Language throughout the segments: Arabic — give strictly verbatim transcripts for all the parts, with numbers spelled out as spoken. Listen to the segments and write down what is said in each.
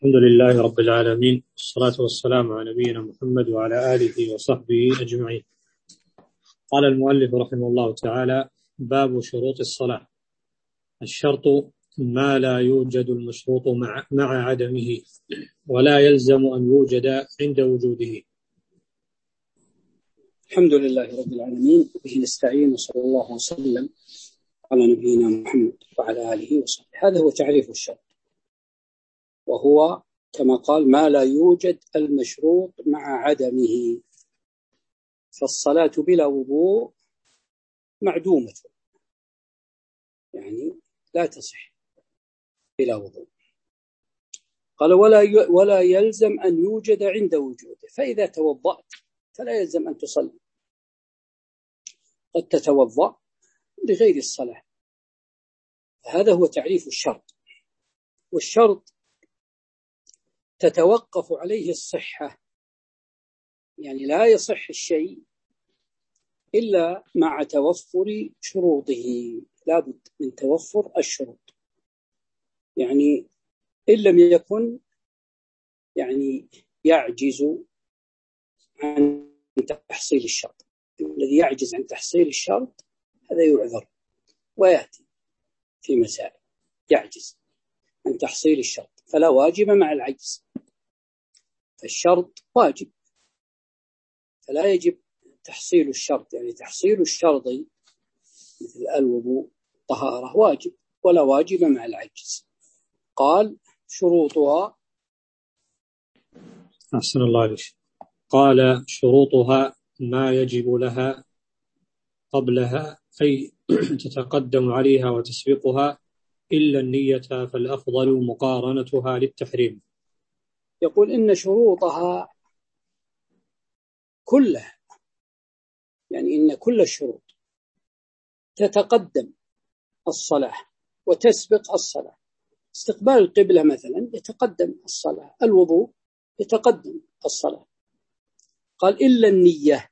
الحمد لله رب العالمين، والصلاة والسلام على نبينا محمد وعلى آله وصحبه أجمعين. قال المؤلف رحمه الله تعالى: باب شروط الصلاة. الشرط ما لا يوجد المشروط مع, مع عدمه، ولا يلزم أن يوجد عند وجوده. الحمد لله رب العالمين، به نستعين، وصلى الله وسلم على نبينا محمد وعلى آله وصحبه. هذا هو تعريف الشرط، وهو كما قال: ما لا يوجد المشروط مع عدمه. فالصلاة بلا وضوء معدومة، يعني لا تصح بلا وضوء. قال: ولا ولا يلزم أن يوجد عند وجوده. فإذا توضأت فلا يلزم أن تصلي، قد تتوضأ لغير الصلاة. هذا هو تعريف الشرط. والشرط تتوقف عليه الصحة، يعني لا يصح الشيء إلا مع توفر شروطه. لابد من توفر الشروط، يعني إن لم يكن يعني يعجز عن تحصيل الشرط. الذي يعجز عن تحصيل الشرط هذا يعذر، ويأتي في مسائل يعجز عن تحصيل الشرط فلا واجب مع العجز. فالشرط واجب فلا يجب تحصيل الشرط، يعني تحصيل الشرط مثل الوضوء طهارة واجب ولا واجب مع العجز. قال: شروطها. أحسن الله عليك. قال: شروطها ما يجب لها قبلها، أي تتقدم عليها وتسبقها، إلا النية فالأفضل مقارنتها للتحريم. يقول إن شروطها كلها، يعني إن كل الشروط تتقدم الصلاة وتسبق الصلاة. استقبال القبلة مثلا يتقدم الصلاة، الوضوء يتقدم الصلاة. قال: إلا النية.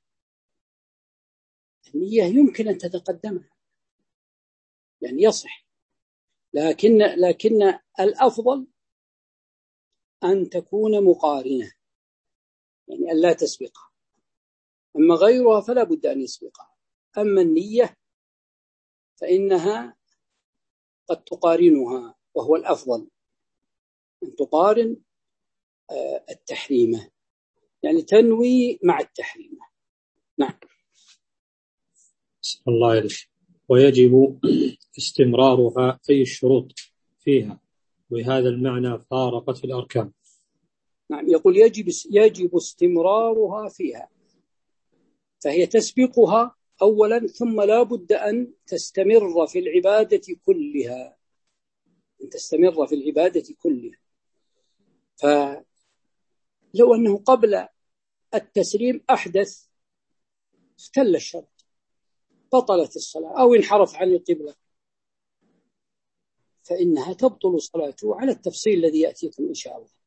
النية يمكن أن تتقدمها، يعني يصح، لكن لكن الأفضل أن تكون مقارنة، يعني أن لا تسبقها. أما غيرها فلا بد أن يسبقها. أما النية فإنها قد تقارنها، وهو الأفضل أن تقارن التحريمة، يعني تنوي مع التحريمة. نعم. الله يرشد. ويجب استمرارها، أي الشروط فيها، وهذا المعنى فارقت الأركان. نعم. يقول يجب يجب استمرارها فيها، فهي تسبقها أولا، ثم لا بد أن تستمر في العبادة كلها، أن تستمر في العبادة كلها. فلو أنه قبل التسليم أحدث اختل الشرط، بطلت الصلاة، أو انحرف عن القبلة، فإنها تبطل صلاته على التفصيل الذي يأتيكم إن شاء الله.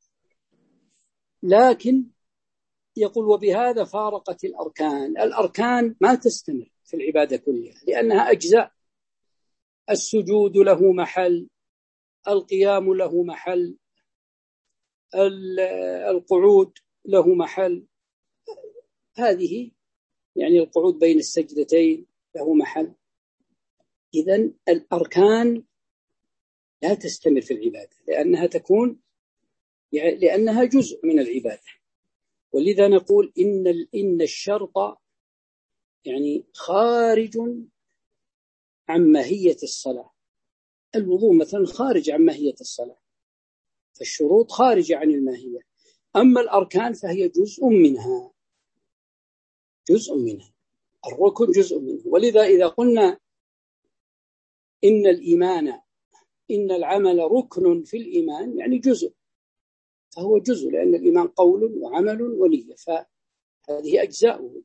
لكن يقول: وبهذا فارقت الأركان. الأركان ما تستمر في العبادة كلها، لأنها أجزاء. السجود له محل، القيام له محل، القعود له محل، هذه يعني القعود بين السجدتين له محل. إذن الأركان لا تستمر في العبادة، لأنها تكون يعني لأنها جزء من العبادة. ولذا نقول إن إن الشرط يعني خارج عن ماهية الصلاة. الوضوء مثلا خارج عن ماهية الصلاة، فالشروط خارجة عن الماهية. أما الأركان فهي جزء منها، جزء منها الركن جزء منه. ولذا إذا قلنا إن الإيمان إن العمل ركن في الإيمان، يعني جزء، فهو جزء، لأن الإيمان قول وعمل ونية، فهذه أجزاؤه.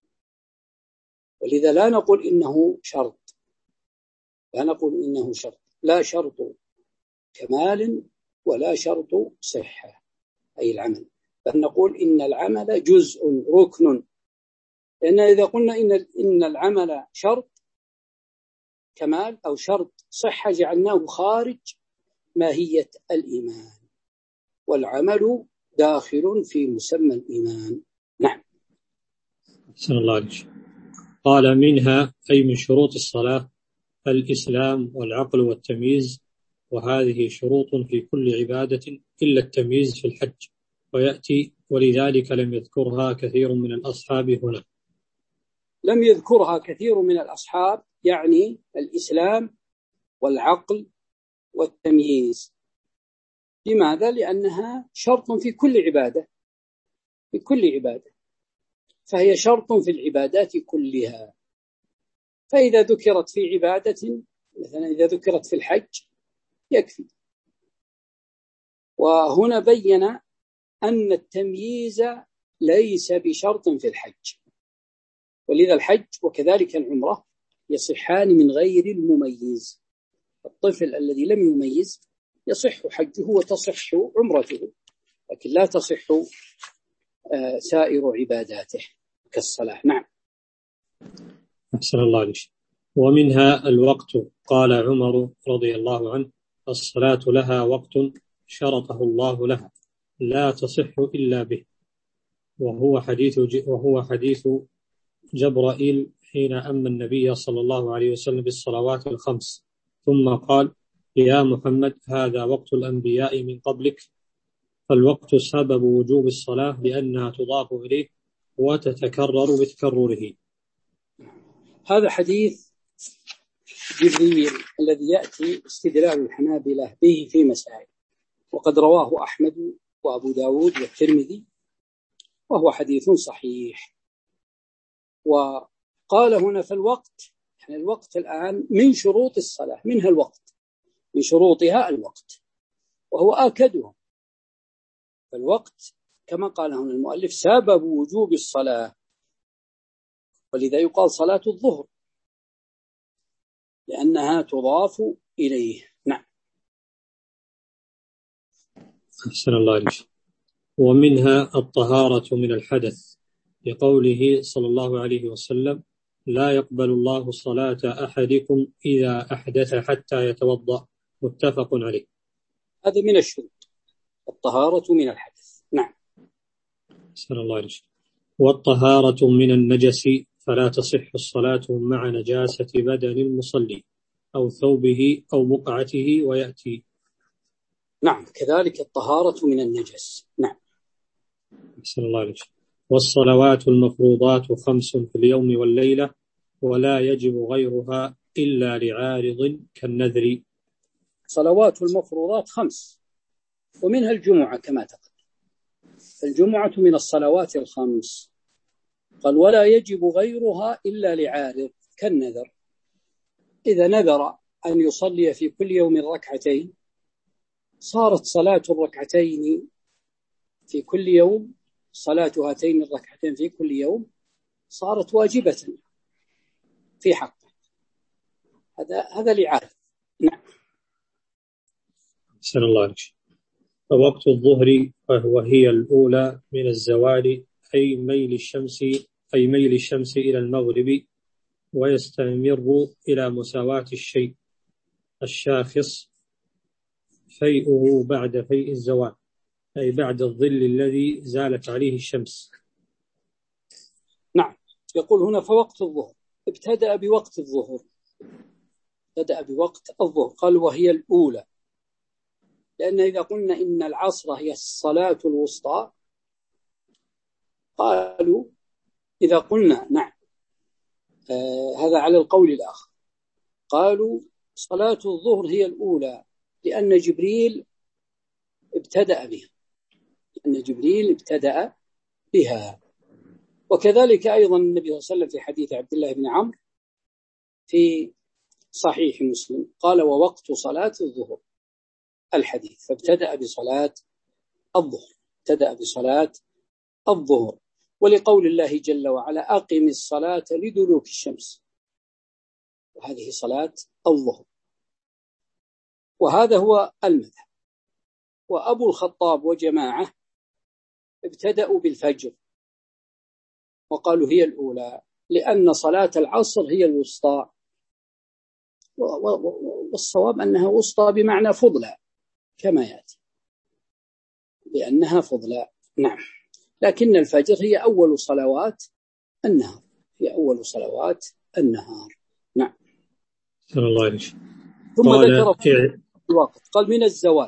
ولذا لا نقول إنه شرط، لا نقول إنه شرط، لا شرط كمال ولا شرط صحة أي العمل، بل نقول إن العمل جزء ركن. لأن إذا قلنا إن إن العمل شرط كمال أو شرط صحة جعلناه خارج ماهية الإيمان. والعمل داخل في مسمى الإيمان. نعم. أحسن الله عليك. قال منها أي من شروط الصلاة الإسلام والعقل والتمييز، وهذه شروط في كل عبادة إلا التمييز في الحج، ويأتي ولذلك لم يذكرها كثير من الأصحاب هنا. لم يذكرها كثير من الأصحاب يعني الإسلام والعقل والتمييز. لماذا؟ لأنها شرط في كل عبادة، في كل عبادة، فهي شرط في العبادات كلها. فإذا ذكرت في عبادة، مثلا إذا ذكرت في الحج يكفي. وهنا بين أن التمييز ليس بشرط في الحج، ولذا الحج وكذلك العمرة يصحان من غير المميز. الطفل الذي لم يميز يصح حجه وتصح عمرته، لكن لا تصح سائر عباداته كالصلاة. نعم. أحسن الله عليك. ومنها الوقت. قال عمر رضي الله عنه: الصلاة لها وقت شرطه الله لها لا تصح إلا به. وهو حديث وهو حديث جبرائيل حين أمن النبي صلى الله عليه وسلم بالصلوات الخمس، ثم قال: يا محمد هذا وقت الأنبياء من قبلك. فالوقت سبب وجوب الصلاة لأنها تضاف إليه وتتكرر بتكرره. هذا حديث جبريل الذي يأتي استدلال الحنابلة به في مسائل، وقد رواه أحمد وأبو داود والترمذي، وهو حديث صحيح. وقال هنا في الوقت، يعني الوقت الآن من شروط الصلاة، منها الوقت، من شروطها الوقت، وهو آكدها. فالوقت كما قال هنا المؤلف سبب وجوب الصلاة، ولذا يقال صلاة الظهر لأنها تضاف إليه. نعم. أحسن الله عليك. ومنها الطهارة من الحدث، لقوله صلى الله عليه وسلم: لا يقبل الله صلاة أحدكم إذا أحدث حتى يتوضأ. متفق عليه. هذا من الشروط، الطهارة من الحدث. نعم. أحسن الله عليك. والطهارة من النجس، فلا تصح الصلاة مع نجاسة بدن المصلي أو ثوبه أو بقعته، ويأتي. نعم، كذلك الطهارة من النجس. نعم. أحسن الله عليك. والصلوات المفروضات خمس في اليوم والليلة، ولا يجب غيرها إلا لعارض كالنذر. صلوات المفروضات خمس، ومنها الجمعة كما تقدم. الجمعة من الصلوات الخمس، قال ولا يجب غيرها إلا لعارض كالنذر. إذا نذر أن يصلي في كل يوم ركعتين، صارت صلاة الركعتين في كل يوم، صلاة هاتين الركعتين في كل يوم صارت واجبة في حقه. هذا هذا لعارض. نعم. أحسن الله عليك. فوقت الظهر وهي الأولى من الزوال، أي ميل الشمس أي ميل الشمس إلى المغرب، ويستمر إلى مساواة الشيء الشاخص فيئه بعد فيء الزوال، أي بعد الظل الذي زالت عليه الشمس. نعم. يقول هنا فوقت الظهر ابتدأ بوقت الظهر، ابتدأ بوقت الظهر، قال وهي الأولى، لأن إذا قلنا إن العصر هي الصلاة الوسطى، قالوا إذا قلنا نعم آه هذا على القول الآخر، قالوا صلاة الظهر هي الأولى لأن جبريل ابتدأ بها، لأن جبريل ابتدأ بها. وكذلك أيضا النبي صلى الله عليه وسلم في حديث عبد الله بن عمرو في صحيح مسلم قال ووقت صلاة الظهر الحديث، فابتدأ بصلاة الظهر، ابتدأ بصلاة الظهر. ولقول الله جل وعلا أقم الصلاة لدلوك الشمس، وهذه صلاة الظهر، وهذا هو المذهب. وأبو الخطاب وجماعة ابتدأوا بالفجر وقالوا هي الأولى لأن صلاة العصر هي الوسطى، والصواب أنها وسطى بمعنى فضلى كما يأتي. لأنها فضلاء. نعم. لكن الفجر هي أول صلوات النهار، هي أول صلوات النهار. نعم. صلى الله عليه. ثم قال ذكر في الوقت، قال من الزوال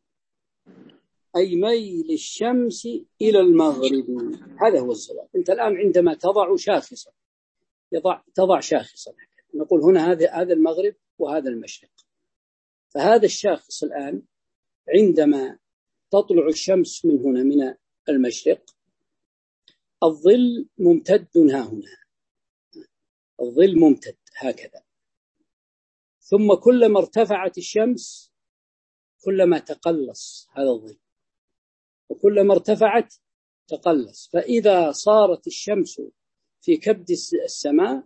أي ميل الشمس إلى المغرب، هذا هو الزوال. أنت الآن عندما تضع شاخصا، يضع تضع شاخصا، نقول هنا هذا هذا المغرب وهذا المشرق، فهذا الشاخص الآن عندما تطلع الشمس من هنا من المشرق، الظل ممتد ها هنا، الظل ممتد هكذا، ثم كلما ارتفعت الشمس كلما تقلص هذا الظل، وكلما ارتفعت تقلص، فإذا صارت الشمس في كبد السماء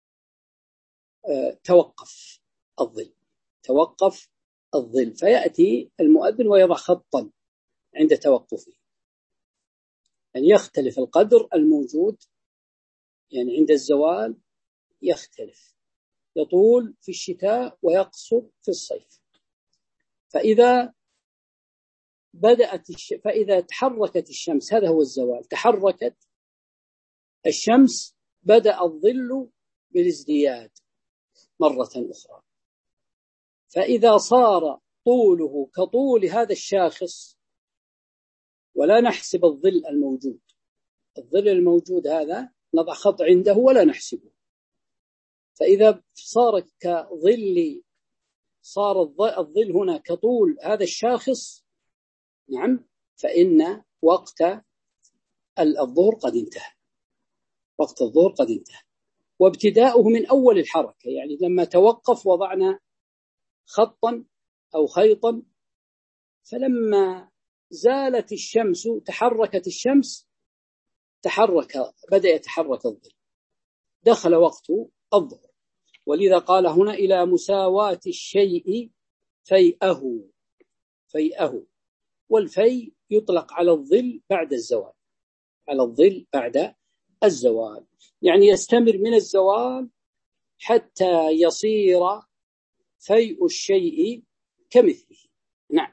توقف الظل، توقف الظل، فيأتي المؤذن ويضع خطا عند توقفه، يعني يختلف القدر الموجود، يعني عند الزوال يختلف، يطول في الشتاء ويقصر في الصيف. فإذا بدأت الش... فإذا تحركت الشمس، هذا هو الزوال، تحركت الشمس بدأ الظل بالازدياد مرة أخرى، فإذا صار طوله كطول هذا الشاخص، ولا نحسب الظل الموجود، الظل الموجود هذا نضع خط عنده ولا نحسبه، فإذا صار كظل، صار الظل هنا كطول هذا الشاخص، نعم، فإن وقت الظهر قد انتهى، وقت الظهر قد انتهى، وابتداؤه من أول الحركة، يعني لما توقف وضعنا خطا أو خيطا، فلما زالت الشمس تحركت الشمس، تحرك بدأ يتحرك الظل، دخل وقت الظهر. ولذا قال هنا إلى مساواة الشيء فيئه، فيئه، والفي يطلق على الظل بعد الزوال، على الظل بعد الزوال، يعني يستمر من الزوال حتى يصير فيء الشيء كمثله. نعم.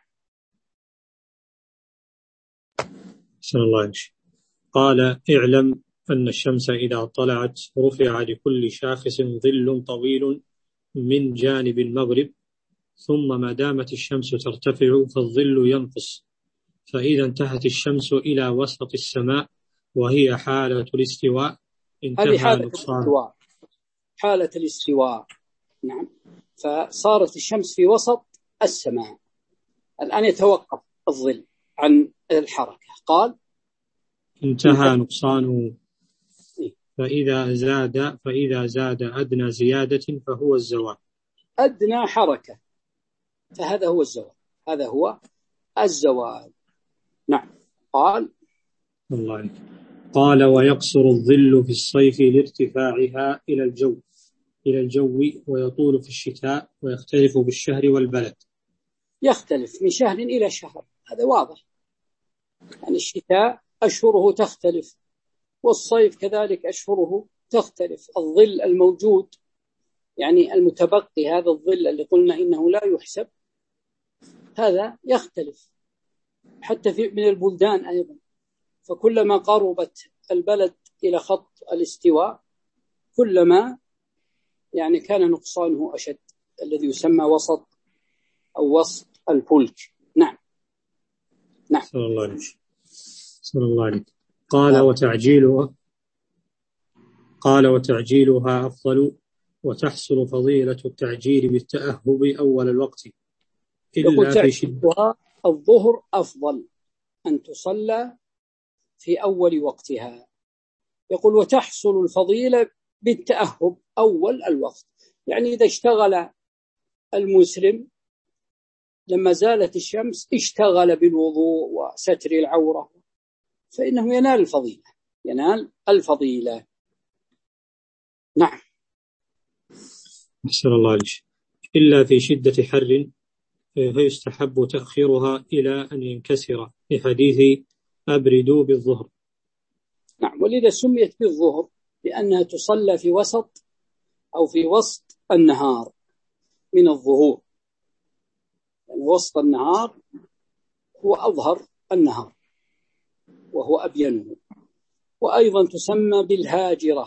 صلى الله عليه. قال اعلم أن الشمس إذا طلعت رفع لكل شاخص ظل طويل من جانب المغرب، ثم ما دامت الشمس ترتفع فالظل ينقص، فإذا انتهت الشمس إلى وسط السماء وهي حالة الاستواء انتهى حالة نقصان. الاستواء، حالة الاستواء. نعم. فصارت الشمس في وسط السماء، الآن يتوقف الظل عن الحركة. قال انتهى نقصانه، فإذا زاد فإذا زاد أدنى زيادة فهو الزوال، أدنى حركة، فهذا هو الزوال، هذا هو الزوال. نعم. قال الله. قال ويقصر الظل في الصيف لارتفاعها إلى الجو إلى الجو ويطول في الشتاء، ويختلف بالشهر والبلد. يختلف من شهر إلى شهر، هذا واضح، يعني الشتاء أشهره تختلف، والصيف كذلك أشهره تختلف، الظل الموجود يعني المتبقي، هذا الظل اللي قلنا إنه لا يحسب، هذا يختلف حتى في من البلدان أيضا، فكلما قربت البلد إلى خط الاستواء كلما يعني كان نقصانه أشد، الذي يسمى وسط أو وسط الفلك. نعم. نعم. صلى الله عليه. صلى الله عليه. قال وتعجيلها قال وتعجيلها أفضل، وتحصل فضيلة التعجيل بالتأهب أول الوقت إلا في شدة الظهر أفضل أن تصلى في أول وقتها. يقول وتحصل الفضيلة بالتأهب أول الوقت، يعني إذا اشتغل المسلم لما زالت الشمس اشتغل بالوضوء وستر العورة، فإنه ينال الفضيلة، ينال الفضيلة. نعم. أحسن الله عليك. إلا في شدة حر فيستحب تأخيرها إلى أن ينكسر، في حديث أبردوا بالظهر. نعم. ولذا سميت بالظهر لأنها تصلى في وسط أو في وسط النهار من الظهور، يعني وسط النهار هو أظهر النهار وهو أبينه. وأيضا تسمى بالهاجرة،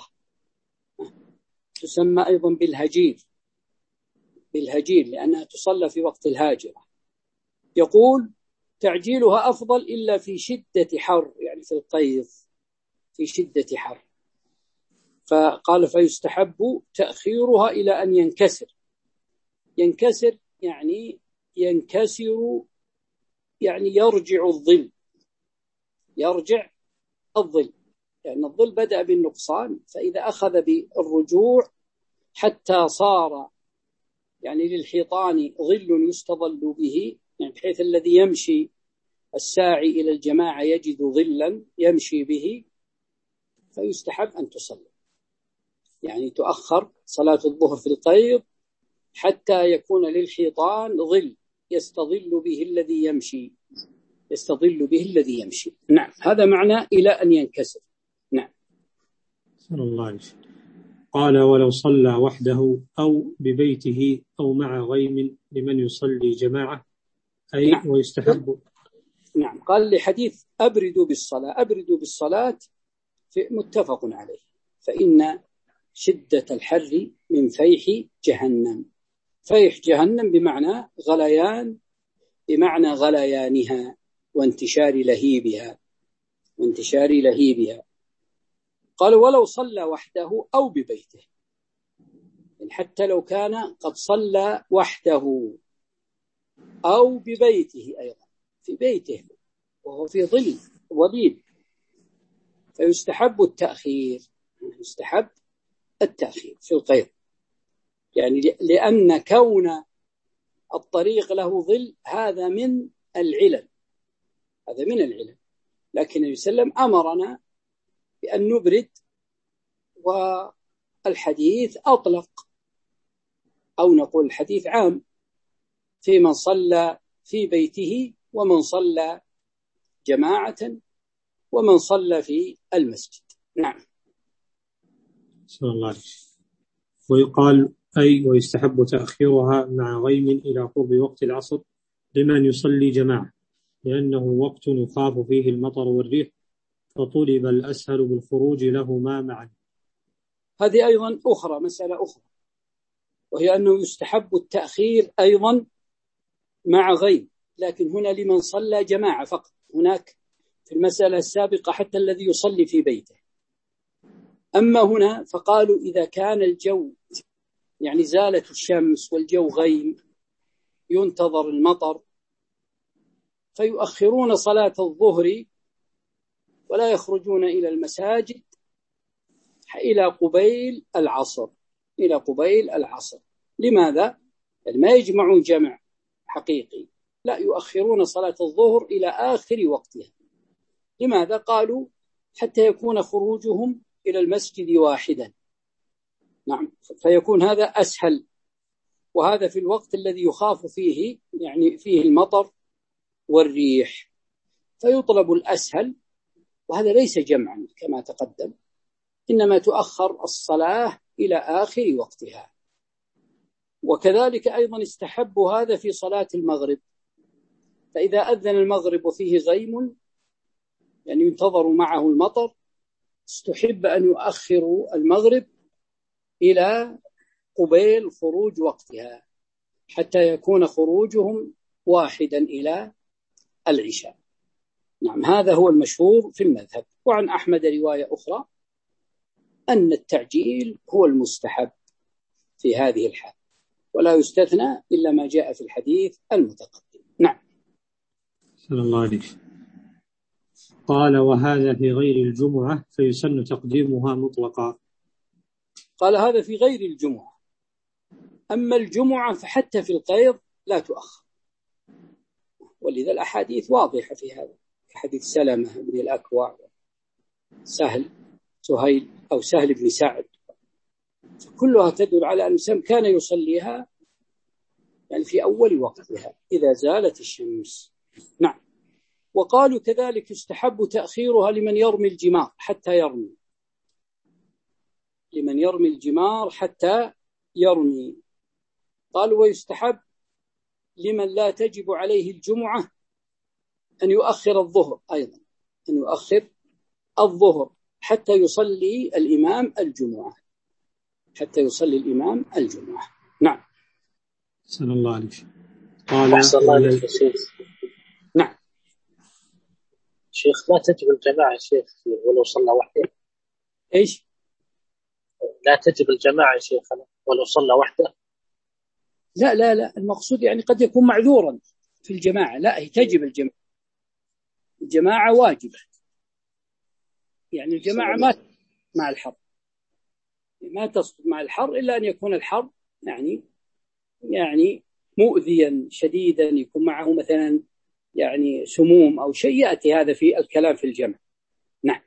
تسمى أيضا بالهجير بالهجير لأنها تصلى في وقت الهاجرة. يقول تعجيلها أفضل إلا في شدة حر، يعني في القيظ في شدة حر. فقال فيستحب تأخيرها إلى أن ينكسر. ينكسر يعني ينكسر يعني يرجع الظل، يرجع الظل، لأن يعني الظل بدأ بالنقصان، فإذا أخذ بالرجوع حتى صار يعني للحيطان ظل يستظل به، يعني بحيث الذي يمشي الساعي إلى الجماعة يجد ظلا يمشي به، فيستحب أن تصلي، يعني تؤخر صلاة الظهر في القيض حتى يكون للحيطان ظل يستظل به الذي يمشي يستظل به الذي يمشي. نعم، هذا معنى إلى أن ينكسر. نعم. صلى الله عليه وسلم. قال ولو صلى وحده أو ببيته أو مع غيم لمن يصلي جماعة أي نعم. ويستحب. نعم. قال لحديث أبردوا بالصلاة، أبردوا بالصلاة متفق عليه، فإن شدة الحر من فيح جهنم. فيح جهنم بمعنى غليان، بمعنى غليانها وانتشار لهيبها وانتشار لهيبها. قال ولو صلى وحده أو ببيته، حتى لو كان قد صلى وحده أو ببيته، أيضا في بيته وهو في ظل وظيل، فيستحب التأخير يستحب التأخير في القيض، يعني لأن كون الطريق له ظل هذا من العلل هذا من العلل لكن النبي صلى الله عليه وسلم أمرنا بأن نبرد، والحديث أطلق، أو نقول الحديث عام في من صلى في بيته ومن صلى جماعة ومن صلى في المسجد. نعم. صلى الله عليه وسلم. ويقال أي ويستحب تأخيرها مع غيم إلى قرب وقت العصر لمن يصلي جماعة، لأنه وقت يخاف فيه المطر والريح، فطلب الأسهل بالخروج لهما معا. هذه أيضا أخرى مسألة أخرى، وهي أنه يستحب التأخير أيضا مع غيم، لكن هنا لمن صلى جماعة فقط. هناك في المسألة السابقة حتى الذي يصلي في بيته. أما هنا فقالوا إذا كان الجو يعني زالت الشمس والجو غيم ينتظر المطر، فيؤخرون صلاة الظهر ولا يخرجون إلى المساجد إلى قبيل العصر إلى قبيل العصر. لماذا؟ يعني ما يجمعون جمع حقيقي، لا، يؤخرون صلاة الظهر إلى آخر وقتها. لماذا؟ قالوا حتى يكون خروجهم إلى المسجد واحدا. نعم، فيكون هذا أسهل، وهذا في الوقت الذي يخاف فيه يعني فيه المطر والريح، فيطلب الأسهل، وهذا ليس جمعا كما تقدم، إنما تؤخر الصلاة إلى آخر وقتها. وكذلك أيضا استحب هذا في صلاة المغرب، فإذا أذن المغرب وفيه غيم يعني ينتظر معه المطر، استحب أن يؤخروا المغرب إلى قبيل خروج وقتها حتى يكون خروجهم واحدا إلى العشاء. نعم، هذا هو المشهور في المذهب. وعن أحمد رواية أخرى أن التعجيل هو المستحب في هذه الحال، ولا يستثنى إلا ما جاء في الحديث المتقدم. نعم. صلى الله عليه وسلم. قال وهذا في غير الجمعة فيسن تقديمها مطلقا. قال هذا في غير الجمعة، أما الجمعة فحتى في القيض لا تؤخر، ولذا الأحاديث واضحة في هذا، كحديث سلمة بن الأكوع، سهل سهيل أو سهل بن سعد، كلها تدل على أن سلم كان يصليها يعني في أول وقتها إذا زالت الشمس. نعم. وقالوا كذلك يستحب تأخيرها لمن يرمي الجمار حتى يرمي لمن يرمي الجمار حتى يرمي. قالوا ويستحب لمن لا تجب عليه الجمعة أن يؤخر الظهر أيضا، أن يؤخر الظهر حتى يصلي الإمام الجمعة، حتى يصلي الإمام الجمعة. نعم. أحسن الله عليك. قال أحسن الله عليك يا شيخ. نعم. شيخ لا تجب الجماعة يا شيخ ولو صلى وحده؟ إيش؟ لا تجب الجماعة يا شيخ ولو صلى وحده؟ لا لا لا، المقصود يعني قد يكون معذورا في الجماعة، لا هي تجب الجماعة، الجماعة واجبة، يعني الجماعة ما مع الحر، ما تصدق مع الحر إلا أن يكون الحر يعني يعني مؤذيا شديدا، يكون معه مثلا يعني سموم أو شيء، يأتي هذا في الكلام في الجمع. نعم.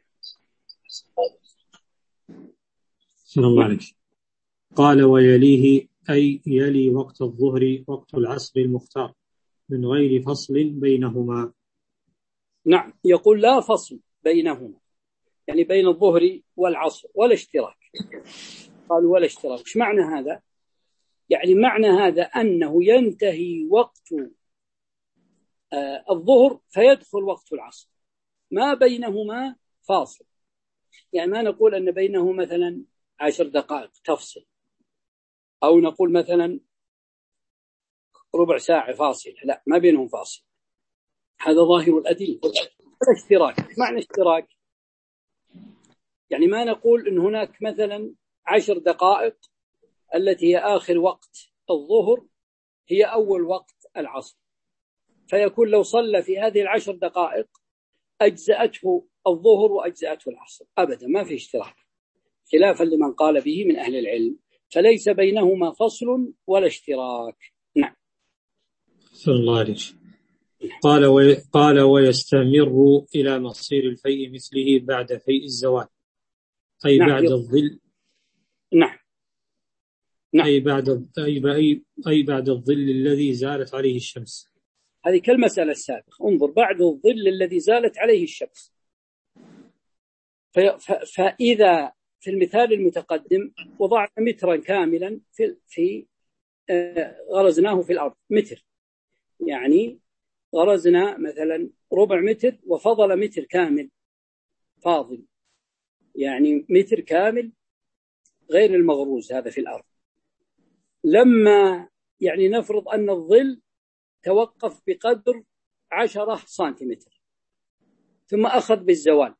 أحسن الله عليك. قال ويليه أي يلي وقت الظهر وقت العصر المختار من غير فصل بينهما. نعم، يقول لا فصل بينهما، يعني بين الظهر والعصر ولا اشتراك. قال ولا اشتراك، ايش معنى هذا؟ يعني معنى هذا أنه ينتهي وقت آه الظهر فيدخل وقت العصر، ما بينهما فاصل. يعني ما نقول أن بينه مثلا عشر دقائق تفصل، أو نقول مثلا ربع ساعة فاصل، لا، ما بينهم فاصل. هذا ظاهر الأدلة. اشتراك، معنى اشتراك يعني ما نقول إن هناك مثلا عشر دقائق التي هي آخر وقت الظهر هي أول وقت العصر، فيكون لو صلى في هذه العشر دقائق أجزأته الظهر وأجزأته العصر، أبدا ما في اشتراك، خلافا لمن قال به من أهل العلم، فليس بينهما فصل ولا اشتراك. نعم. أحسن الله عليك. قال وي... قال ويستمر إلى مصير الفيء مثله بعد فيء الزوال، أي نعم. بعد الظل. نعم. نعم. أي بعد أي أي أي بعد الظل الذي زالت عليه الشمس. هذه كالمسألة السابقة، انظر بعد الظل الذي زالت عليه الشمس. ف... ف... فإذا في المثال المتقدم وضعنا مترا كاملا في في آه غرزناه في الأرض متر، يعني غرزنا مثلا ربع متر وفضل متر كامل فاضل، يعني متر كامل غير المغروز هذا في الأرض. لما يعني نفرض أن الظل توقف بقدر عشرة سنتيمتر ثم أخذ بالزوال،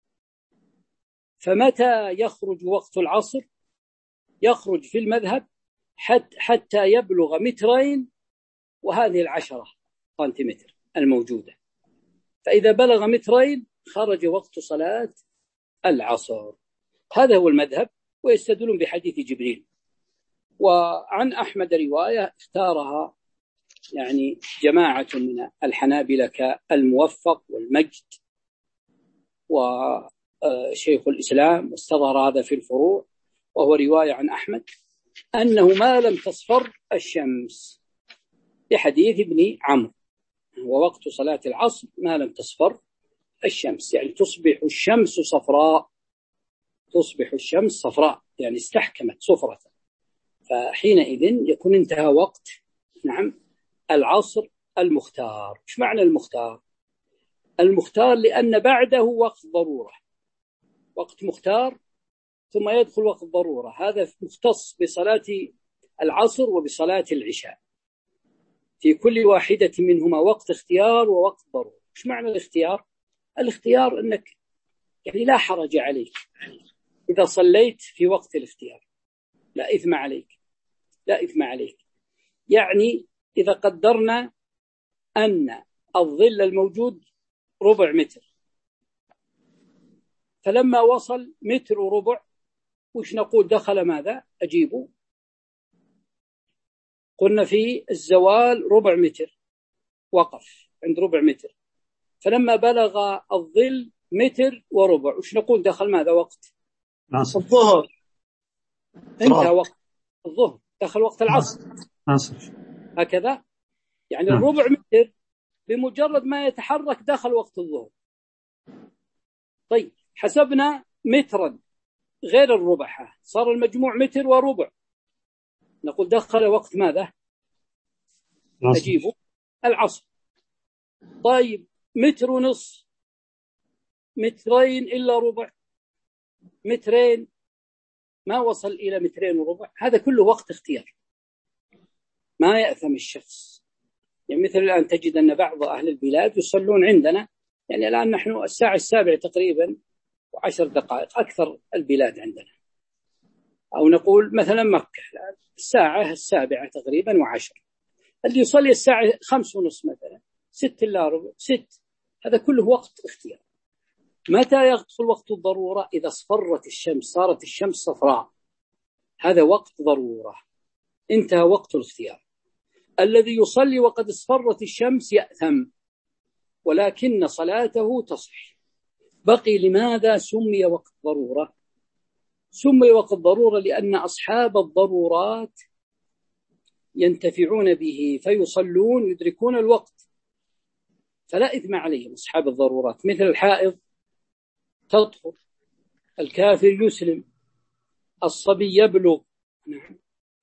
فمتى يخرج وقت العصر؟ يخرج في المذهب حتى, حتى يبلغ مترين وهذه العشرة سنتيمتر الموجودة، فإذا بلغ مترين خرج وقت صلاة العصر. هذا هو المذهب، ويستدلون بحديث جبريل. وعن أحمد رواية اختارها يعني جماعة من الحنابلة كالموفق والمجد وشيخ الإسلام، واستظهر هذا في الفروع، وهو رواية عن أحمد أنه ما لم تصفر الشمس، لحديث ابن عمرو، ووقت صلاة العصر ما لم تصفر الشمس، يعني تصبح الشمس صفراء، تصبح الشمس صفراء يعني استحكمت صفرة، فحينئذ يكون انتهى وقت نعم العصر المختار. ايش معنى المختار؟ المختار لأن بعده وقت ضرورة، وقت مختار ثم يدخل وقت ضرورة، هذا مختص بصلاة العصر وبصلاة العشاء، في كل واحدة منهما وقت اختيار ووقت ضرورة. ايش معنى الاختيار؟ الاختيار أنك يعني لا حرج عليك إذا صليت في وقت الاختيار، لا إثم عليك، لا إثم عليك. يعني إذا قدرنا أن الظل الموجود ربع متر، فلما وصل متر وربع وش نقول؟ دخل ماذا؟ أجيبه. قلنا في الزوال ربع متر، وقف عند ربع متر، فلما بلغ الظل متر وربع وش نقول؟ دخل ماذا؟ وقت العصر. الظهر، انتهى وقت الظهر، دخل وقت العصر. عصر. هكذا يعني الربع متر بمجرد ما يتحرك دخل وقت الظهر. طيب حسبنا مترا غير الربع، صار المجموع متر وربع، نقول دخل وقت ماذا؟ العصر. أجيبه العصر. طيب متر ونصف، مترين إلا ربع، مترين ما وصل إلى مترين وربع، هذا كله وقت اختيار، ما يأثم الشخص. يعني مثل الآن تجد أن بعض أهل البلاد يصلون عندنا، يعني الآن نحن الساعة السابعة تقريبا وعشر دقائق أكثر البلاد عندنا، أو نقول مثلا مكة الساعة السابعة تقريبا وعشر، اللي يصلي الساعة خمس ونصف مثلا، ست إلا ربع، ست، هذا كله وقت اختيار. متى يدخل وقت الضرورة؟ إذا اصفرت الشمس، صارت الشمس صفراء، هذا وقت ضرورة، انتهى وقت الاختيار. الذي يصلي وقد اصفرت الشمس يأثم، ولكن صلاته تصح. بقي لماذا سمي وقت ضرورة؟ سمي وقت ضرورة لأن أصحاب الضرورات ينتفعون به فيصلون يدركون الوقت، فلا إثم عليهم أصحاب الضرورات، مثل الحائض تطهر، الكافر يسلم، الصبي يبلغ، نعم،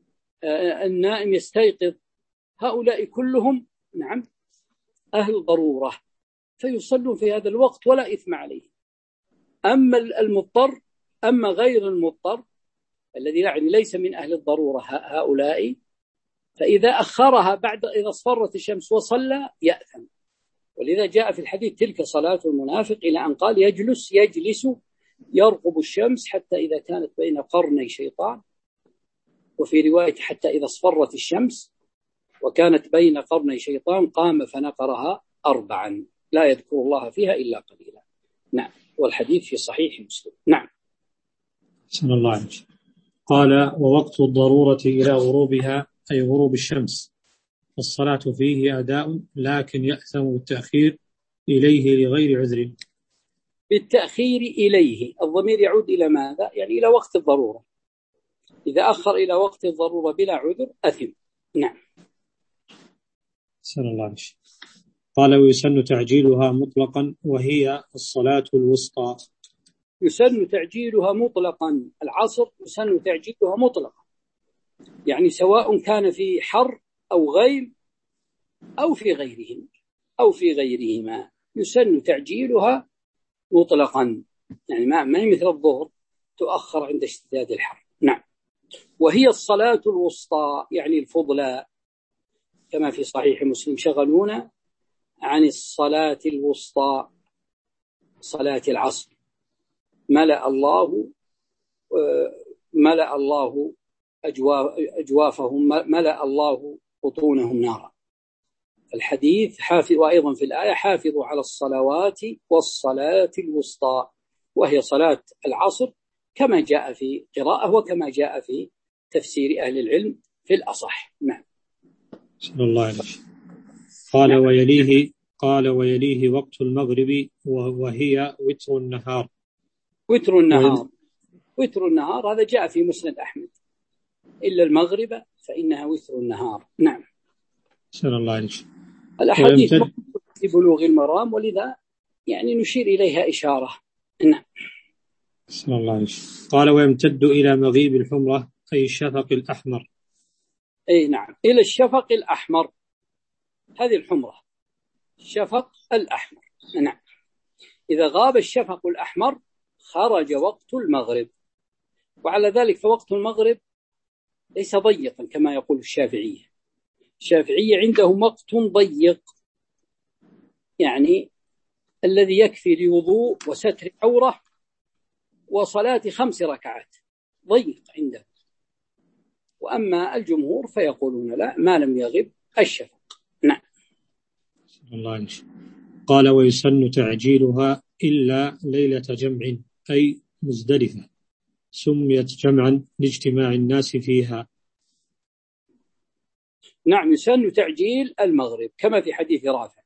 النائم يستيقظ، هؤلاء كلهم نعم أهل ضرورة فيصلون في هذا الوقت ولا إثم عليه. أما المضطر، أما غير المضطر الذي يعني ليس من أهل الضرورة هؤلاء، فإذا أخرها بعد إذا اصفرت الشمس وصلى يأثم. ولذا جاء في الحديث تلك صلاة المنافق، إلى أن قال يجلس يجلس يرقب الشمس حتى إذا كانت بين قرني شيطان، وفي رواية حتى إذا اصفرت الشمس وكانت بين قرني شيطان قام فنقرها أربعا لا يذكر الله فيها إلا قليلا. نعم، والحديث في صحيح مسلم. نعم. بسم الله عليه. قال: ووقت الضرورة إلى غروبها أي غروب الشمس، والصلاة فيه أداء، لكن يأثم بالتأخير إليه لغير عذر. بالتأخير إليه، الضمير يعود إلى ماذا؟ يعني إلى وقت الضرورة، إذا أخر إلى وقت الضرورة بلا عذر أثم. نعم. بسم الله عليه. قال: ويسن تعجيلها مطلقا، وهي الصلاة الوسطى. يسن تعجيلها مطلقا، العصر يسن تعجيلها مطلقا، يعني سواء كان في حر أو غيم أو في غيرهم أو في غيرهما يسن تعجيلها مطلقا، يعني ما ما هي مثل الظهر تؤخر عند اشتداد الحر. نعم. وهي الصلاة الوسطى يعني الفضلى، كما في صحيح مسلم: شغلونا عن الصلاة الوسطى، صلاة العصر، ملأ الله ملأ الله أجوافهم، ملأ الله بطونهم نارا. الحديث حافظ، وأيضا في الآية: حافظوا على الصلوات والصلاة الوسطى، وهي صلاة العصر كما جاء في قراءة وكما جاء في تفسير أهل العلم في الأصح. نعم. بسم الله عليه. قال: نعم. ويليه قال ويليه وقت المغرب، وهي وتر النهار. وتر النهار وتر النهار هذا جاء في مسند أحمد: إلا المغرب فإنها وتر النهار. نعم. بسم الله عليه. الأحاديث في بلوغ المرام، ولذا يعني نشير إليها إشارة. نعم. بسم الله عليه. قال: ويمتد إلى مغيب الحمرة أي الشفق الأحمر. أي نعم، إلى الشفق الأحمر، هذه الحمرة الشفق الأحمر. نعم. إذا غاب الشفق الأحمر خرج وقت المغرب، وعلى ذلك فوقت المغرب ليس ضيقا كما يقول الشافعية. الشافعية عندهم وقت ضيق، يعني الذي يكفي لوضوء وستر عورة وصلاة خمس ركعات، ضيق عندهم. وأما الجمهور فيقولون لا، ما لم يغب الشفق. نعم. الله عليه. قال: ويسن تعجيلها إلا ليلة جمع أي مزدلفة، سميت جمعا لاجتماع الناس فيها. نعم، يسن تعجيل المغرب كما في حديث رافع: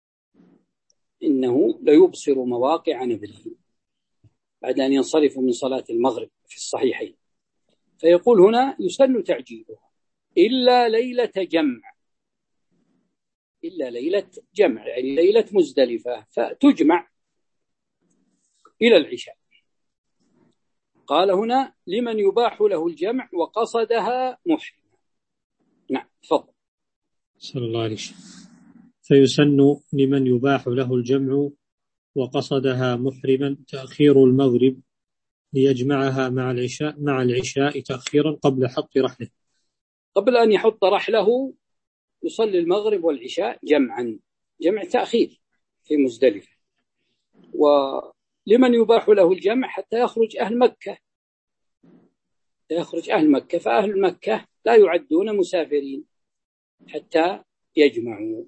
إنه ليبصر مواقع نبله، بعد أن ينصرف من صلاة المغرب في الصحيحين. فيقول هنا يسن تعجيلها إلا ليلة جمع، إلا ليلة جمع يعني ليلة مزدلفة، فتجمع إلى العشاء. قال هنا: لمن يباح له الجمع وقصدها محرم. نعم، تفضل. صلى الله عليه وسلم. فيسن لمن يباح له الجمع وقصدها محرما تأخير المغرب ليجمعها مع العشاء مع العشاء تأخيرا قبل حط رحله. قبل أن يحط رحله يصلي المغرب والعشاء جمعا، جمع تأخير في مزدلفة. ولمن يباح له الجمع حتى يخرج أهل مكة، يخرج أهل مكة، فأهل مكة لا يعدون مسافرين حتى يجمعوا،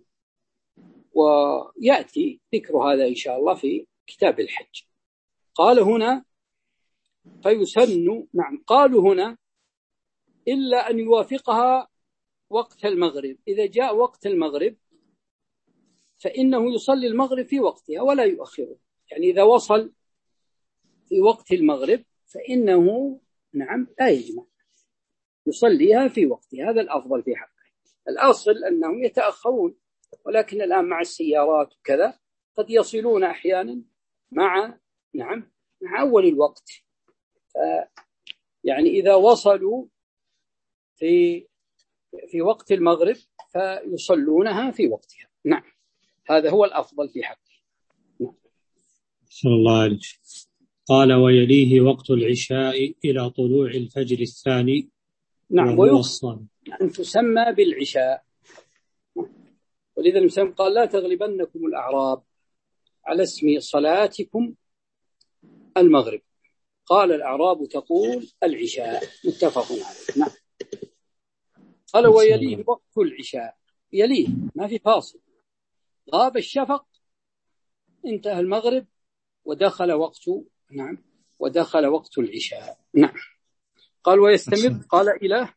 ويأتي ذكر هذا إن شاء الله في كتاب الحج. قال هنا فيسن، نعم قالوا هنا إلا أن يوافقها وقت المغرب، إذا جاء وقت المغرب فإنه يصلي المغرب في وقتها ولا يؤخره، يعني إذا وصل في وقت المغرب فإنه نعم لا يجمع، يصليها في وقتها، هذا الأفضل في حقه. الأصل أنهم يتأخرون، ولكن الآن مع السيارات وكذا قد يصلون أحيانا مع نعم مع أول الوقت، يعني إذا وصلوا في في وقت المغرب فيصلونها في وقتها. نعم هذا هو الأفضل في حقه. نعم. صلى الله عليه وسلم. قال ويليه وقت العشاء إلى طلوع الفجر الثاني. نعم ويقصد أن تسمى بالعشاء، ولذا المسلم قال لا تغلبنكم الأعراب على اسم صلاتكم المغرب، قال الأعراب تقول العشاء، متفق عليه. نعم. قال ويليه وقت العشاء، يليه ما في فاصل، غاب الشفق انتهى المغرب ودخل وقت نعم ودخل وقت العشاء. نعم. قال ويستمر، قال إله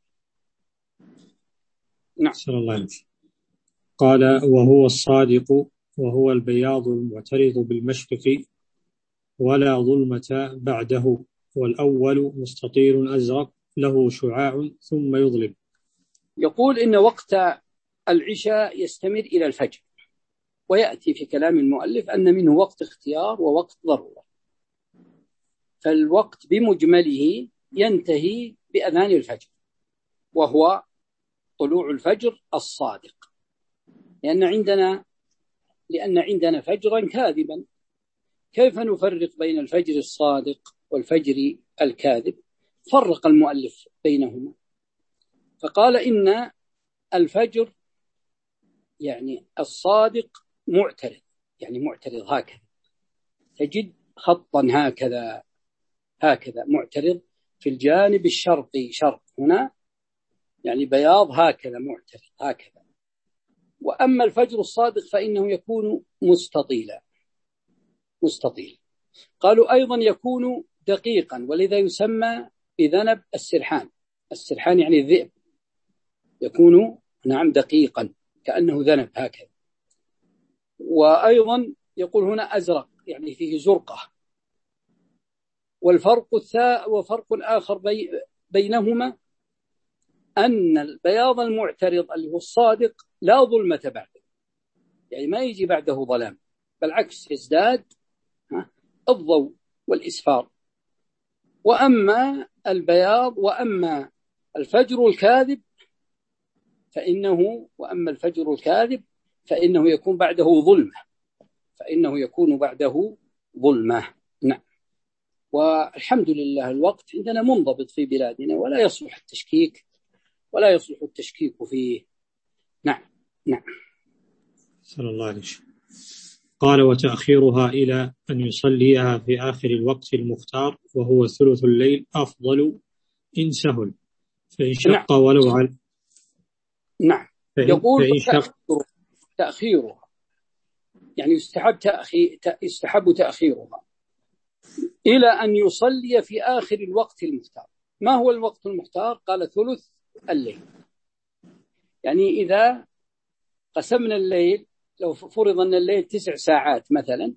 نعم صلى الله عليه وسلم. قال وهو الصادق وهو البياض المعترض بالمشرق ولا ظلمة بعده، والأول مستطير أزرق له شعاع ثم يظلم. يقول إن وقت العشاء يستمر إلى الفجر، ويأتي في كلام المؤلف أن منه وقت اختيار ووقت ضرورة، فالوقت بمجمله ينتهي بأذان الفجر وهو طلوع الفجر الصادق، لأن عندنا لأن عندنا فجرا كاذبا، كيف نفرق بين الفجر الصادق والفجر الكاذب؟ فرق المؤلف بينهما فقال إن الفجر يعني الصادق معترض، يعني معترض هكذا، تجد خطا هكذا هكذا معترض في الجانب الشرقي شرق هنا، يعني بياض هكذا معترض هكذا. وأما الفجر الصادق فإنه يكون مستطيلا مستطيل. قالوا أيضا يكون دقيقا، ولذا يسمى بذنب السرحان، السرحان يعني الذئب، يكون نعم دقيقا كأنه ذنب هكذا. وأيضا يقول هنا أزرق يعني فيه زرقة. والفرق الثاء وفرق آخر بي بينهما أن البياض المعترض اللي هو الصادق لا ظلمة بعده، يعني ما يجي بعده ظلام، بالعكس يزداد الضوء والإسفار. وأما البياض وأما الفجر الكاذب فإنه وأما الفجر الكاذب فإنه يكون بعده ظلمة فإنه يكون بعده ظلمة. نعم. والحمد لله الوقت عندنا منضبط في بلادنا ولا يصلح التشكيك ولا يصلح التشكيك فيه. نعم. نعم. صلى الله عليه وسلم. قال وتأخيرها إلى أن يصليها في آخر الوقت المختار وهو ثلث الليل أفضل إن سهل، فإن شق نعم. ولو على نعم فإن يقول فإن شق تأخيرها يعني يستحب تأخير يستحب تأخيرها إلى أن يصلي في آخر الوقت المختار. ما هو الوقت المختار؟ قال ثلث الليل، يعني إذا قسمنا الليل، لو فرض أن الليل تسع ساعات مثلا،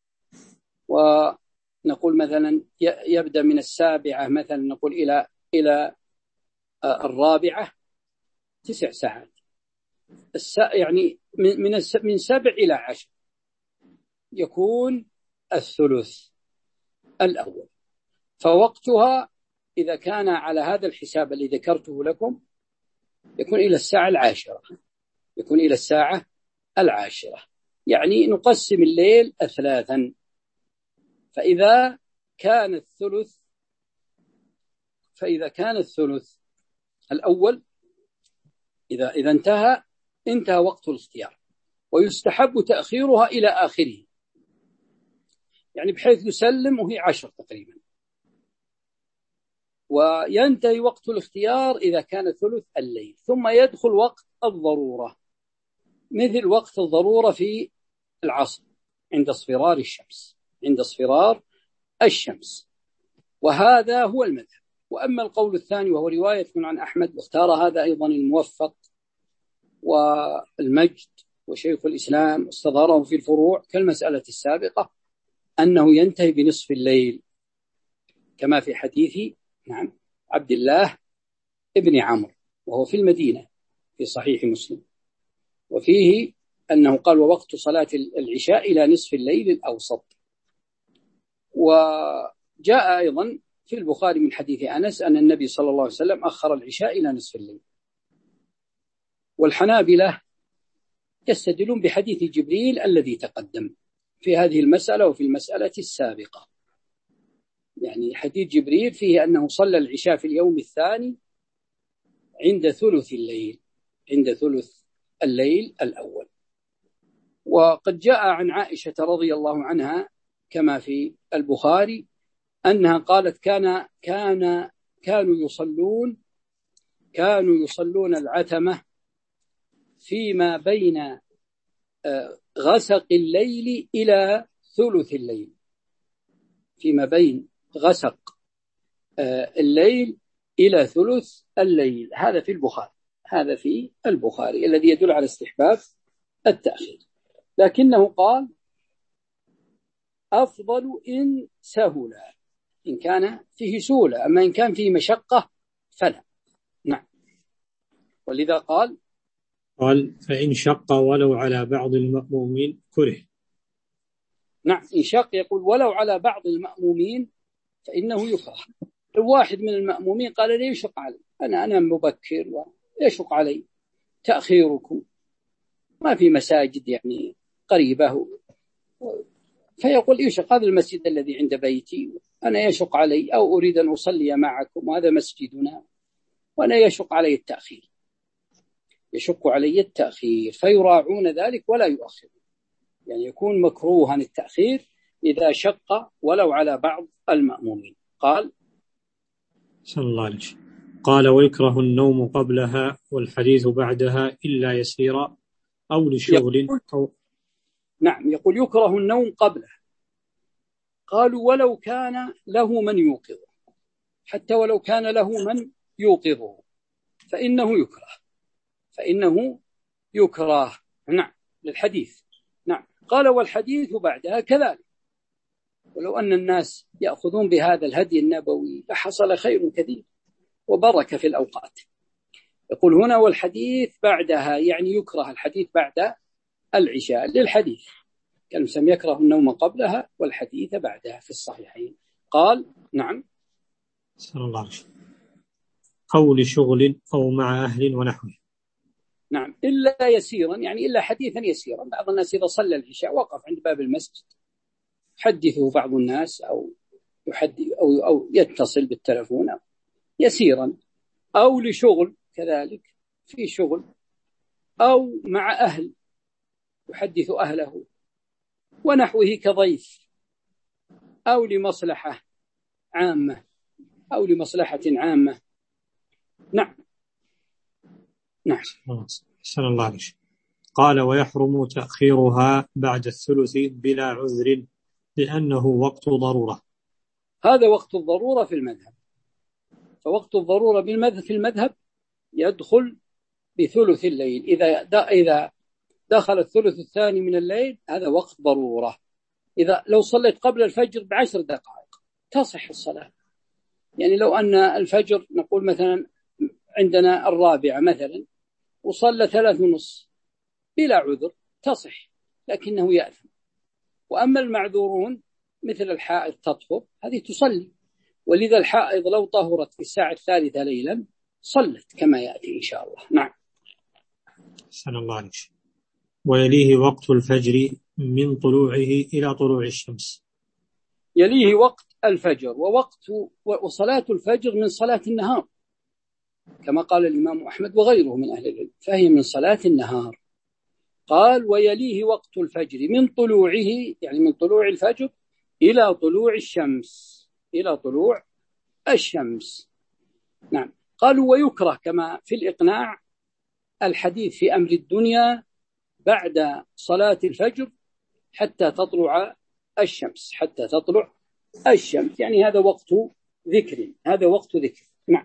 ونقول مثلا يبدأ من السابعة مثلا نقول إلى إلى الرابعة تسع ساعات، يعني من من سبع إلى عشر يكون الثلث الأول. فوقتها إذا كان على هذا الحساب الذي ذكرته لكم يكون إلى الساعة العاشرة، يكون إلى الساعة العاشرة، يعني نقسم الليل أثلاثا. فإذا كان الثلث فإذا كان الثلث الأول إذا إذا انتهى انتهى وقت الاختيار، ويستحب تأخيرها إلى آخره، يعني بحيث يسلم وهي عشر تقريبا، وينتهي وقت الاختيار إذا كان ثلث الليل، ثم يدخل وقت الضرورة، مثل وقت الضرورة في العصر عند اصفرار الشمس عند اصفرار الشمس وهذا هو المذهب. وأما القول الثاني وهو رواية عن أحمد، واختار هذا أيضا الموفق والمجد وشيخ الإسلام واستظهره في الفروع كالمسألة السابقة، أنه ينتهي بنصف الليل، كما في حديث نعم عبد الله ابن عمرو وهو في المدينة في صحيح مسلم، وفيه أنه قال ووقت صلاة العشاء إلى نصف الليل الأوسط. وجاء أيضا في البخاري من حديث أنس أن النبي صلى الله عليه وسلم أخر العشاء إلى نصف الليل. والحنابلة يستدلون بحديث جبريل الذي تقدم في هذه المسألة وفي المسألة السابقة، يعني حديث جبريل فيه أنه صلى العشاء في اليوم الثاني عند ثلث الليل عند ثلث الليل الأول. وقد جاء عن عائشة رضي الله عنها كما في البخاري أنها قالت كان كان كانوا يصلون كانوا يصلون العتمة فيما بين غسق الليل إلى ثلث الليل فيما بين غسق الليل إلى ثلث الليل. هذا في البخاري هذا في البخاري الذي يدل على استحباب التأخير، لكنه قال أفضل إن سهل، إن كان فيه سهولة، أما إن كان فيه مشقة فلا. نعم. ولذا قال قال فإن شق ولو على بعض المأمومين كره. نعم، إن شق يقول ولو على بعض المأمومين فإنه يكره. لو واحد من المأمومين قال لي يشق علي، أنا أنا مبكر ويشق علي تأخيركم، ما في مساجد يعني قريبة، فيقول يشق هذا المسجد الذي عند بيتي أنا يشق علي، أو أريد أن أصلي معكم وهذا مسجدنا وأنا يشق علي التأخير يشق علي التأخير فيراعون ذلك ولا يؤخرون، يعني يكون مكروها التأخير إذا شق ولو على بعض المأمومين. قال صلى الله عليه وسلم قال ويكره النوم قبلها والحديث بعدها إلا يسيرا أو لشغل أو نعم يقول يكره النوم قبله. قالوا ولو كان له من يوقظه، حتى ولو كان له من يوقظه فإنه يكره فإنه يكره نعم للحديث. نعم. قال والحديث بعدها كذلك، ولو أن الناس يأخذون بهذا الهدي النبوي لحصل خير كثير وبركة في الأوقات. يقول هنا والحديث بعدها، يعني يكره الحديث بعد العشاء للحديث، كان مسلم يكره النوم قبلها والحديث بعدها في الصحيحين. قال نعم صلى الله عليه وسلم أو لشغل أو مع أهل ونحوه. نعم إلا يسيرا، يعني إلا حديثا يسيرا. بعض الناس إذا صلى العشاء وقف عند باب المسجد حدثه بعض الناس أو يحدث أو أو يتصل بالتلفون يسيرا، أو لشغل كذلك في شغل، أو مع أهل يحدث أهله ونحوه كضيف، أو لمصلحة عامة أو لمصلحة عامة. نعم نعم. صلى الله عليه وسلم قال ويحرم تأخيرها بعد الثلث بلا عذر لأنه وقت ضرورة. هذا وقت الضرورة في المذهب، فوقت الضرورة بالمذهب في المذهب يدخل بثلث الليل. إذا إذا دخل الثلث الثاني من الليل هذا وقت ضرورة. إذا لو صليت قبل الفجر بعشر دقائق تصح الصلاة، يعني لو أن الفجر نقول مثلا عندنا الرابعة مثلا وصلى ثلاث ونص بلا عذر تصح، لكنه يأثم. وأما المعذورون مثل الحائض تطهر هذه تصلي، ولذا الحائض لو طهرت في الساعة الثالثة ليلا صلت كما يأتي إن شاء الله. نعم. صلى الله عليه وسلم ويليه وقت الفجر من طلوعه إلى طلوع الشمس. يليه وقت الفجر، ووقت وصلاة الفجر من صلاة النهار كما قال الإمام أحمد وغيره من أهل العلم، فهي من صلاة النهار. قال ويليه وقت الفجر من طلوعه، يعني من طلوع الفجر إلى طلوع الشمس، إلى طلوع الشمس. نعم. قالوا ويكره كما في الإقناع الحديث في أمر الدنيا بعد صلاة الفجر حتى تطلع الشمس، حتى تطلع الشمس، يعني هذا وقت ذكر، هذا وقت ذكر. نعم.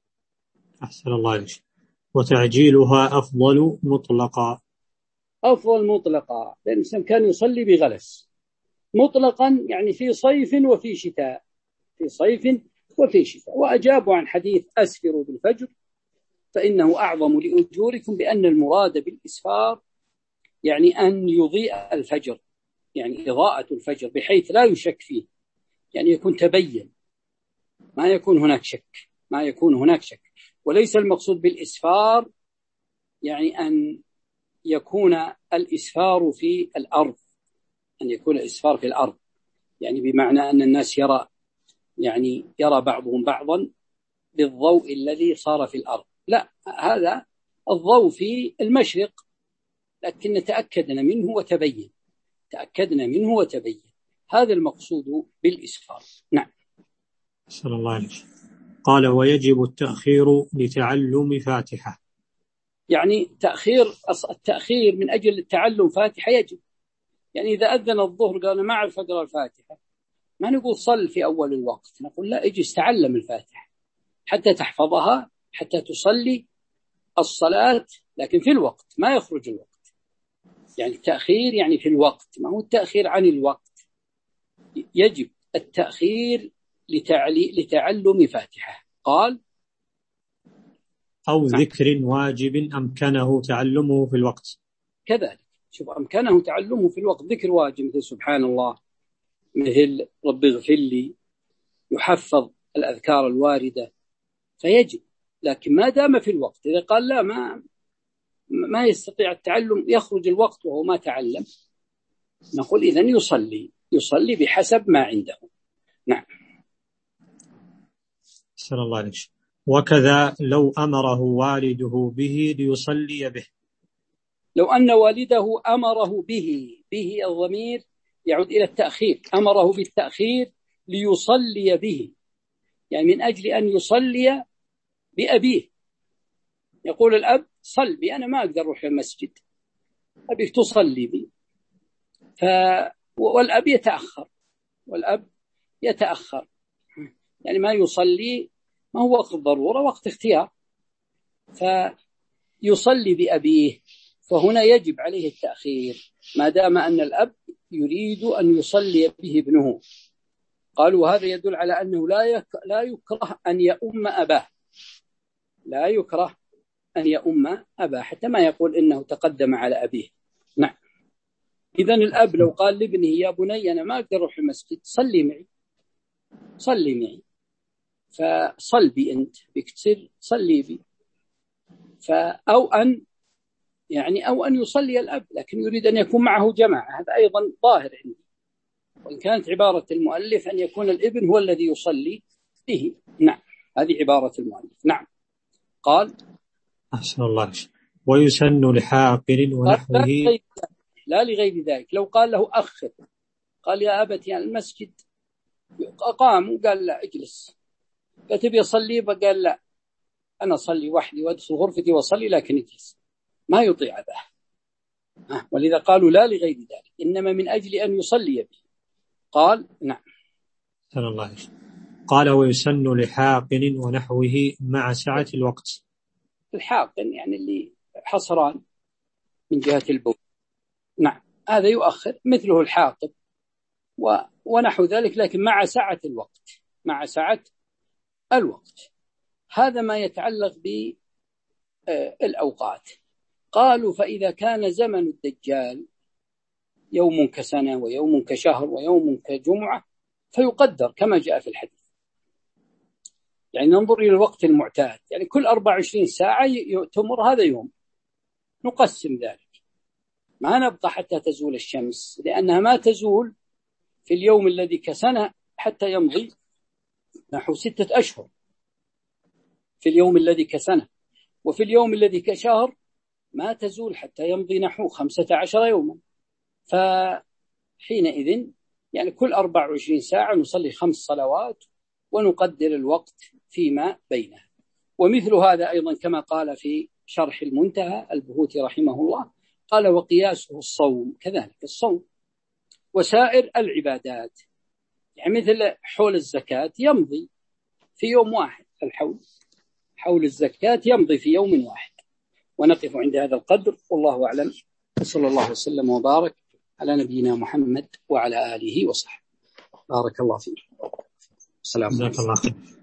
أحسن الله عليك. وتعجيلها أفضل مطلقا. أفضل مطلقا، لأن الإنسان كان يصلي بغلس مطلقا، يعني في صيف وفي شتاء، في صيف وفي شتاء. وأجابوا عن حديث أسفروا بالفجر فإنه أعظم لأجوركم، بأن المراد بالإسفار يعني أن يضيء الفجر، يعني إضاءة الفجر بحيث لا يشك فيه، يعني يكون تبين، ما يكون هناك شك، ما يكون هناك شك. وليس المقصود بالإسفار يعني أن يكون الإسفار في الأرض، أن يكون الإسفار في الأرض يعني بمعنى أن الناس يرى، يعني يرى بعضهم بعضا بالضوء الذي صار في الأرض، لا، هذا الضوء في المشرق لكن تأكدنا منه وتبين، تأكدنا منه وتبين، هذا المقصود بالإسفار. نعم. صلى الله عليه وسلم. قال ويجب التأخير لتعلم فاتحة. يعني تأخير، التأخير من أجل تعلم فاتحة يجب، يعني إذا أذن الظهر قال أنا ما أعرف أقرأ الفاتحة، ما نقول صل في أول الوقت، نقول لا، اجلس تعلم الفاتحة حتى تحفظها، حتى تصلي الصلاة لكن في الوقت، ما يخرج الوقت. يعني التأخير يعني في الوقت، ما هو التأخير عن الوقت. يجب التأخير لتعلي لتعلم فاتحة. قال أو ذكر واجب أمكنه تعلمه في الوقت. كذلك، شوف، أمكنه تعلمه في الوقت، ذكر واجب مثل سبحان الله، مثل رب اغفر لي، يحفظ الأذكار الواردة فيجب، لكن ما دام في الوقت. إذا قال لا، ما ما يستطيع التعلم، يخرج الوقت وهو ما تعلم، نقول إذن يصلي يصلي بحسب ما عنده. نعم. صلى الله عليه وسلم. وكذا لو أمره والده به ليصلي به. لو أن والده أمره به، به الضمير يعود إلى التأخير، أمره بالتأخير ليصلي به، يعني من أجل أن يصلي بأبيه. يقول الأب صل بي، أنا ما أقدر أروح المسجد، أبيك تصلي بي. ف... والأب يتأخر، والأب يتأخر، يعني ما يصلي، ما هو وقت ضرورة، وقت اختيار، فيصلي بأبيه، فهنا يجب عليه التأخير ما دام أن الأب يريد أن يصلي به ابنه. قالوا هذا يدل على أنه لا يك... لا يكره أن يؤم أباه، لا يكره أن يؤم أباه، حتى ما يقول إنه تقدم على أبيه. نعم. إذن الأب لو قال لابنه يا بني أنا ما أقدر أروح المسجد، صلي معي، صلي معي، فصل بي أنت، بكتير صلي بي، أو أن يعني أو أن يصلي الأب لكن يريد أن يكون معه جماعة، هذا أيضا ظاهر عندي، وإن كانت عبارة المؤلف أن يكون الابن هو الذي يصلي به. نعم، هذه عبارة المؤلف. نعم. قال أحسن الله. ويسن لحاقر ونحوه. لا لغير ذلك، لو قال له أخر، قال يا أبتي يعني المسجد، قام وقال لا اجلس، فتبي أصلي، فقال لا أنا أصلي وحدي وأدخل غرفتي وأصلي لكن اجلس، ما يطيع أباه. ولذا قالوا لا لغير ذلك، إنما من أجل أن يصلي به. قال نعم. صلى الله عليه وسلم. قال ويسن لحاقن ونحوه مع سعة الوقت. الحاقن يعني اللي حصران من جهة البول، نعم، هذا يؤخر، مثله الحاقب ونحو ذلك، لكن مع سعة الوقت، مع سعة الوقت. هذا ما يتعلق بالأوقات. قالوا فإذا كان زمن الدجال يوم كسنة ويوم كشهر ويوم كجمعة فيقدر كما جاء في الحديث، يعني ننظر إلى الوقت المعتاد، يعني كل أربع وعشرين ساعة تمر هذا يوم، نقسم ذلك ما نبقى حتى تزول الشمس، لأنها ما تزول في اليوم الذي كسنة حتى يمضي نحو ستة أشهر في اليوم الذي كسنة، وفي اليوم الذي كشهر ما تزول حتى يمضي نحو خمسة عشر يوما. فحينئذ يعني كل أربع وعشرين ساعة نصلي خمس صلوات ونقدر الوقت فيما بينها. ومثل هذا أيضا كما قال في شرح المنتهى البهوتي رحمه الله، قال وقياسه الصوم، كذلك الصوم وسائر العبادات، يعني مثل حول الزكاة يمضي في يوم واحد، الحول حول الزكاة يمضي في يوم واحد. ونقف عند هذا القدر، والله أعلم، صلى الله وسلم وبارك على نبينا محمد وعلى آله وصحبه. بارك الله فيك. السلام عليكم.